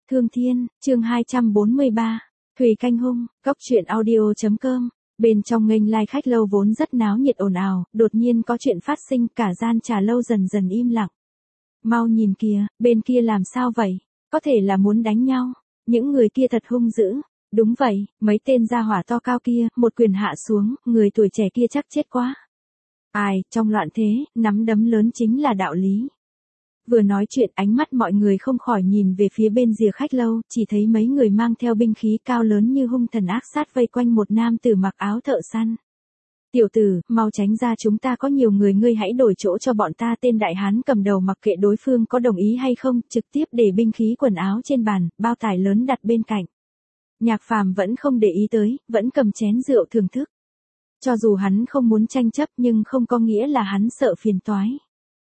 Thương Thiên, chương 243. Thùy Canh Hung, Cốc truyện audio.com. Bên trong nghênh lai khách lâu vốn rất náo nhiệt ồn ào, đột nhiên có chuyện phát sinh, cả gian trà lâu dần dần im lặng. Mau nhìn kìa, bên kia làm sao vậy? Có thể là muốn đánh nhau. Những người kia thật hung dữ. Đúng vậy, mấy tên gia hỏa to cao kia, một quyền hạ xuống, người tuổi trẻ kia chắc chết quá. Ai, trong loạn thế, nắm đấm lớn chính là đạo lý. Vừa nói chuyện, ánh mắt mọi người không khỏi nhìn về phía bên rìa khách lâu, chỉ thấy mấy người mang theo binh khí cao lớn như hung thần ác sát vây quanh một nam tử mặc áo thợ săn. Tiểu tử, mau tránh ra, chúng ta có nhiều người, ngươi hãy đổi chỗ cho bọn ta. Tên đại hán cầm đầu mặc kệ đối phương có đồng ý hay không, trực tiếp để binh khí quần áo trên bàn, bao tải lớn đặt bên cạnh. Nhạc Phàm vẫn không để ý tới, vẫn cầm chén rượu thưởng thức. Cho dù hắn không muốn tranh chấp nhưng không có nghĩa là hắn sợ phiền toái.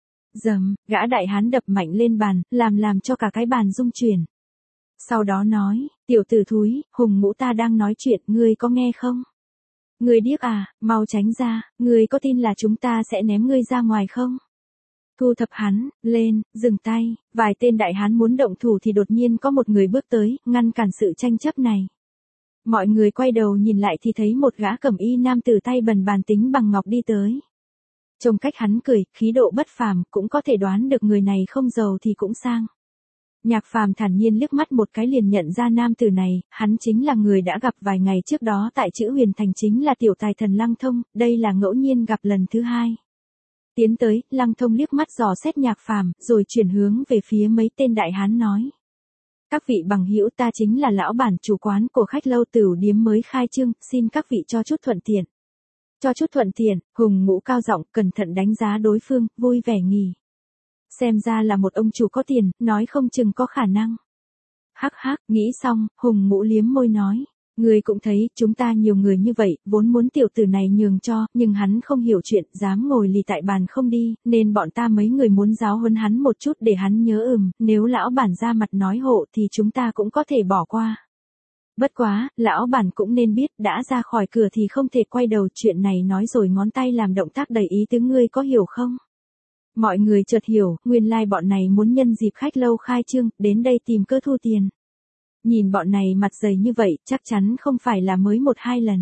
Dầm, gã đại hán đập mạnh lên bàn, làm cho cả cái bàn rung chuyển. Sau đó nói, tiểu tử thúi, Hùng Ngũ ta đang nói chuyện, ngươi có nghe không? Ngươi điếc à, mau tránh ra, ngươi có tin là chúng ta sẽ ném ngươi ra ngoài không? Thu thập hắn, lên, dừng tay. Vài tên đại hán muốn động thủ thì đột nhiên có một người bước tới, ngăn cản sự tranh chấp này. Mọi người quay đầu nhìn lại thì thấy một gã cẩm y nam tử tay bần bàn tính bằng ngọc đi tới. Trông cách hắn cười, khí độ bất phàm, cũng có thể đoán được người này không giàu thì cũng sang. Nhạc Phàm thản nhiên liếc mắt một cái liền nhận ra nam tử này, hắn chính là người đã gặp vài ngày trước đó tại Chữ Huyền Thành, chính là tiểu tài thần Lăng Thông, đây là ngẫu nhiên gặp lần thứ hai. Tiến tới, Lăng Thông liếc mắt dò xét Nhạc Phàm, rồi chuyển hướng về phía mấy tên đại hán nói. Các vị bằng hữu, ta chính là lão bản chủ quán của khách lâu Tửu Điếm mới khai trương, xin các vị cho chút thuận tiện. Cho chút thuận tiện, Hùng Ngũ cao giọng, cẩn thận đánh giá đối phương, vui vẻ nghỉ. Xem ra là một ông chủ có tiền, nói không chừng có khả năng. Hắc hắc, nghĩ xong, Hùng Ngũ liếm môi nói. Người cũng thấy, chúng ta nhiều người như vậy, vốn muốn tiểu tử này nhường cho, nhưng hắn không hiểu chuyện, dám ngồi lì tại bàn không đi, nên bọn ta mấy người muốn giáo huấn hắn một chút để hắn nhớ nếu lão bản ra mặt nói hộ thì chúng ta cũng có thể bỏ qua. Bất quá, lão bản cũng nên biết, đã ra khỏi cửa thì không thể quay đầu, chuyện này nói rồi ngón tay làm động tác đầy ý tứ, ngươi có hiểu không? Mọi người chợt hiểu, nguyên lai bọn này muốn nhân dịp khách lâu khai trương, đến đây tìm cơ thu tiền. Nhìn bọn này mặt dày như vậy, chắc chắn không phải là mới một hai lần.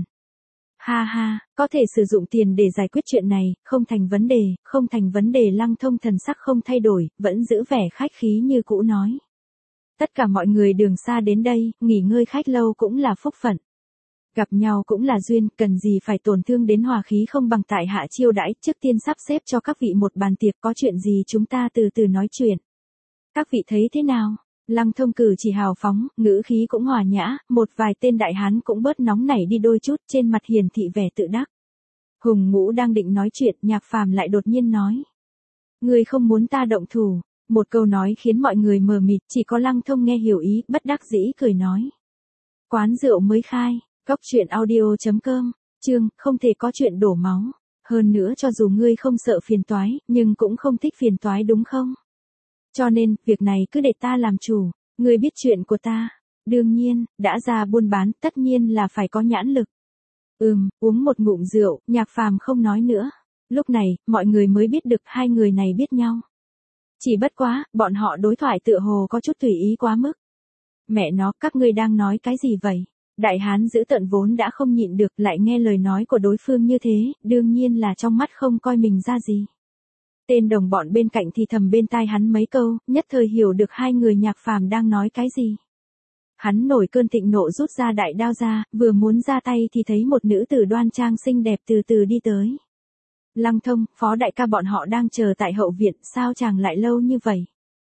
Ha ha, có thể sử dụng tiền để giải quyết chuyện này, không thành vấn đề, không thành vấn đề. Lăng Thông thần sắc không thay đổi, vẫn giữ vẻ khách khí như cũ nói. Tất cả mọi người đường xa đến đây, nghỉ ngơi khách lâu cũng là phúc phận. Gặp nhau cũng là duyên, cần gì phải tổn thương đến hòa khí, không bằng tại hạ chiêu đãi, trước tiên sắp xếp cho các vị một bàn tiệc, có chuyện gì chúng ta từ từ nói chuyện. Các vị thấy thế nào? Lăng Thông cử chỉ hào phóng, ngữ khí cũng hòa nhã, một vài tên đại hán cũng bớt nóng nảy đi đôi chút, trên mặt hiển thị vẻ tự đắc. Hùng Ngũ đang định nói chuyện, Nhạc Phàm lại đột nhiên nói. Ngươi không muốn ta động thủ. Một câu nói khiến mọi người mờ mịt, chỉ có Lăng Thông nghe hiểu ý, bất đắc dĩ cười nói. Quán rượu mới khai, Cốc truyện audio.com, chương, không thể có chuyện đổ máu. Hơn nữa cho dù ngươi không sợ phiền toái, nhưng cũng không thích phiền toái đúng không? Cho nên, việc này cứ để ta làm chủ, ngươi biết chuyện của ta. Đương nhiên, đã ra buôn bán, tất nhiên là phải có nhãn lực. Uống một ngụm rượu, Nhạc Phàm không nói nữa. Lúc này, mọi người mới biết được hai người này biết nhau. Chỉ bất quá, bọn họ đối thoại tựa hồ có chút tùy ý quá mức. Mẹ nó, các ngươi đang nói cái gì vậy? Đại hán dữ tợn vốn đã không nhịn được, lại nghe lời nói của đối phương như thế, đương nhiên là trong mắt không coi mình ra gì. Tên đồng bọn bên cạnh thì thầm bên tai hắn mấy câu, nhất thời hiểu được hai người Nhạc Phàm đang nói cái gì. Hắn nổi cơn thịnh nộ rút ra đại đao ra, vừa muốn ra tay thì thấy một nữ tử đoan trang xinh đẹp từ từ đi tới. Lăng Thông, Phó đại ca bọn họ đang chờ tại hậu viện, sao chàng lại lâu như vậy?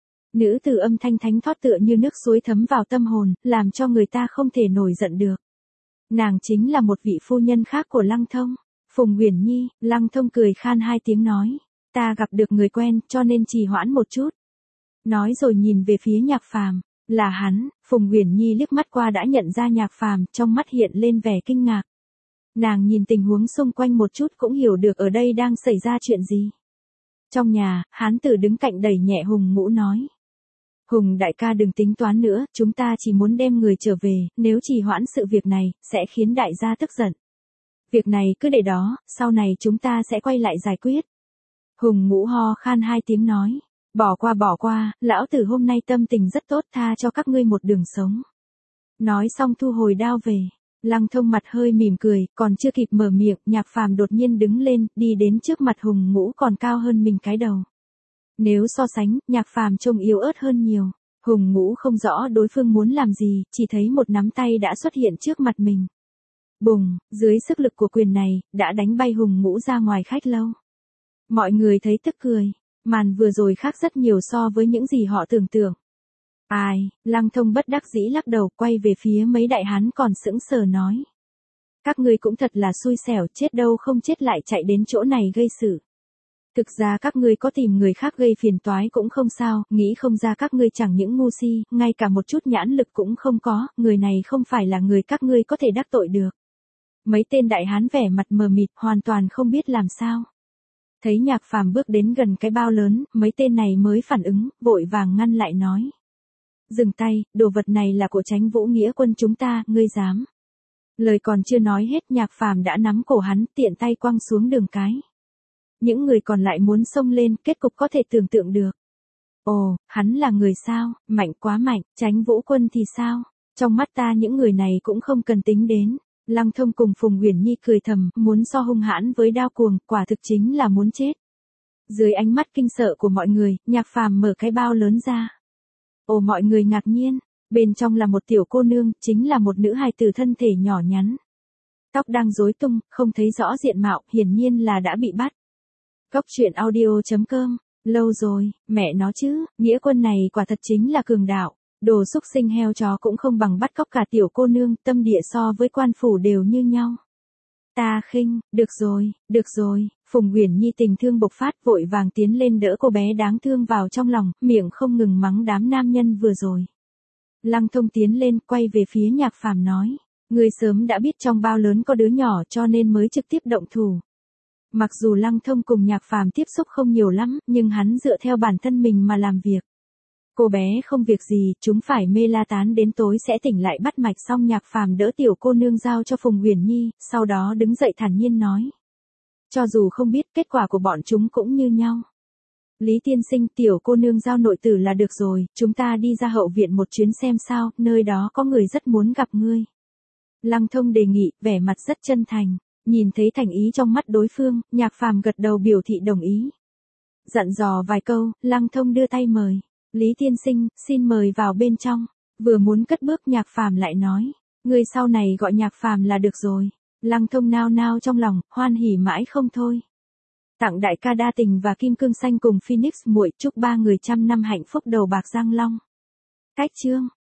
Nữ tử âm thanh thánh thót tựa như nước suối thấm vào tâm hồn, làm cho người ta không thể nổi giận được. Nàng chính là một vị phu nhân khác của Lăng Thông, Phùng Uyển Nhi. Lăng Thông cười khan hai tiếng nói, ta gặp được người quen, cho nên trì hoãn một chút. Nói rồi nhìn về phía Nhạc Phàm, là hắn. Phùng Uyển Nhi liếc mắt qua đã nhận ra Nhạc Phàm, trong mắt hiện lên vẻ kinh ngạc. Nàng nhìn tình huống xung quanh một chút cũng hiểu được ở đây đang xảy ra chuyện gì. Trong nhà, hán tử đứng cạnh đẩy nhẹ Hùng Ngũ nói. Hùng đại ca đừng tính toán nữa, chúng ta chỉ muốn đem người trở về, nếu trì hoãn sự việc này, sẽ khiến đại gia tức giận. Việc này cứ để đó, sau này chúng ta sẽ quay lại giải quyết. Hùng Ngũ ho khan hai tiếng nói. Bỏ qua, lão tử hôm nay tâm tình rất tốt, tha cho các ngươi một đường sống. Nói xong thu hồi đao về. Lăng Thông mặt hơi mỉm cười, còn chưa kịp mở miệng, Nhạc Phàm đột nhiên đứng lên, đi đến trước mặt Hùng Ngũ còn cao hơn mình cái đầu. Nếu so sánh, Nhạc Phàm trông yếu ớt hơn nhiều. Hùng Ngũ không rõ đối phương muốn làm gì, chỉ thấy một nắm tay đã xuất hiện trước mặt mình. Bùng, dưới sức lực của quyền này, đã đánh bay Hùng Ngũ ra ngoài khách lâu. Mọi người thấy tức cười, màn vừa rồi khác rất nhiều so với những gì họ tưởng tượng. Ai, Lăng Thông bất đắc dĩ lắc đầu, quay về phía mấy đại hán còn sững sờ nói. Các ngươi cũng thật là xui xẻo, chết đâu không chết lại chạy đến chỗ này gây sự. Thực ra các ngươi có tìm người khác gây phiền toái cũng không sao, nghĩ không ra các ngươi chẳng những ngu si, ngay cả một chút nhãn lực cũng không có, người này không phải là người các ngươi có thể đắc tội được. Mấy tên đại hán vẻ mặt mờ mịt, hoàn toàn không biết làm sao. Thấy Nhạc Phàm bước đến gần cái bao lớn, mấy tên này mới phản ứng, vội vàng ngăn lại nói. Dừng tay, đồ vật này là của Chánh Vũ Nghĩa quân chúng ta, ngươi dám. Lời còn chưa nói hết, Nhạc Phàm đã nắm cổ hắn, tiện tay quăng xuống đường cái. Những người còn lại muốn xông lên, kết cục có thể tưởng tượng được. Ồ, hắn là người sao, mạnh quá mạnh, Chánh Vũ quân thì sao? Trong mắt ta những người này cũng không cần tính đến. Lăng Thông cùng Phùng Uyển Nhi cười thầm, muốn so hung hãn với Đao Cuồng, quả thực chính là muốn chết. Dưới ánh mắt kinh sợ của mọi người, Nhạc Phàm mở cái bao lớn ra. Ồ, mọi người ngạc nhiên, bên trong là một tiểu cô nương, chính là một nữ hài tử thân thể nhỏ nhắn. Tóc đang rối tung, không thấy rõ diện mạo, hiển nhiên là đã bị bắt. Cốc truyện audio.com, lâu rồi, mẹ nó chứ, Nghĩa quân này quả thật chính là cường đạo. Đồ xúc sinh heo chó cũng không bằng bắt cóc cả tiểu cô nương, tâm địa so với quan phủ đều như nhau. Ta khinh, được rồi, Phùng Uyển Nhi tình thương bộc phát, vội vàng tiến lên đỡ cô bé đáng thương vào trong lòng, miệng không ngừng mắng đám nam nhân vừa rồi. Lăng Thông tiến lên, quay về phía Nhạc Phàm nói, ngươi sớm đã biết trong bao lớn có đứa nhỏ cho nên mới trực tiếp động thủ. Mặc dù Lăng Thông cùng Nhạc Phàm tiếp xúc không nhiều lắm, nhưng hắn dựa theo bản thân mình mà làm việc. Cô bé không việc gì, chúng phải mê la tán đến tối sẽ tỉnh lại bắt mạch, xong Nhạc Phàm đỡ tiểu cô nương giao cho Phùng Uyển Nhi, sau đó đứng dậy thản nhiên nói. Cho dù không biết, kết quả của bọn chúng cũng như nhau. Lý tiên sinh, tiểu cô nương giao nội tử là được rồi, chúng ta đi ra hậu viện một chuyến xem sao, nơi đó có người rất muốn gặp ngươi. Lăng Thông đề nghị, vẻ mặt rất chân thành, nhìn thấy thành ý trong mắt đối phương, Nhạc Phàm gật đầu biểu thị đồng ý. Dặn dò vài câu, Lăng Thông đưa tay mời. Lý tiên sinh, xin mời vào bên trong. Vừa muốn cất bước, Nhạc Phàm lại nói, ngươi sau này gọi Nhạc Phàm là được rồi. Lăng Thông nao nao trong lòng, hoan hỉ mãi không thôi. Tặng đại ca Đa Tình và Kim Cương Xanh cùng Phoenix muội, chúc ba người trăm năm hạnh phúc đầu bạc răng long. Cách chương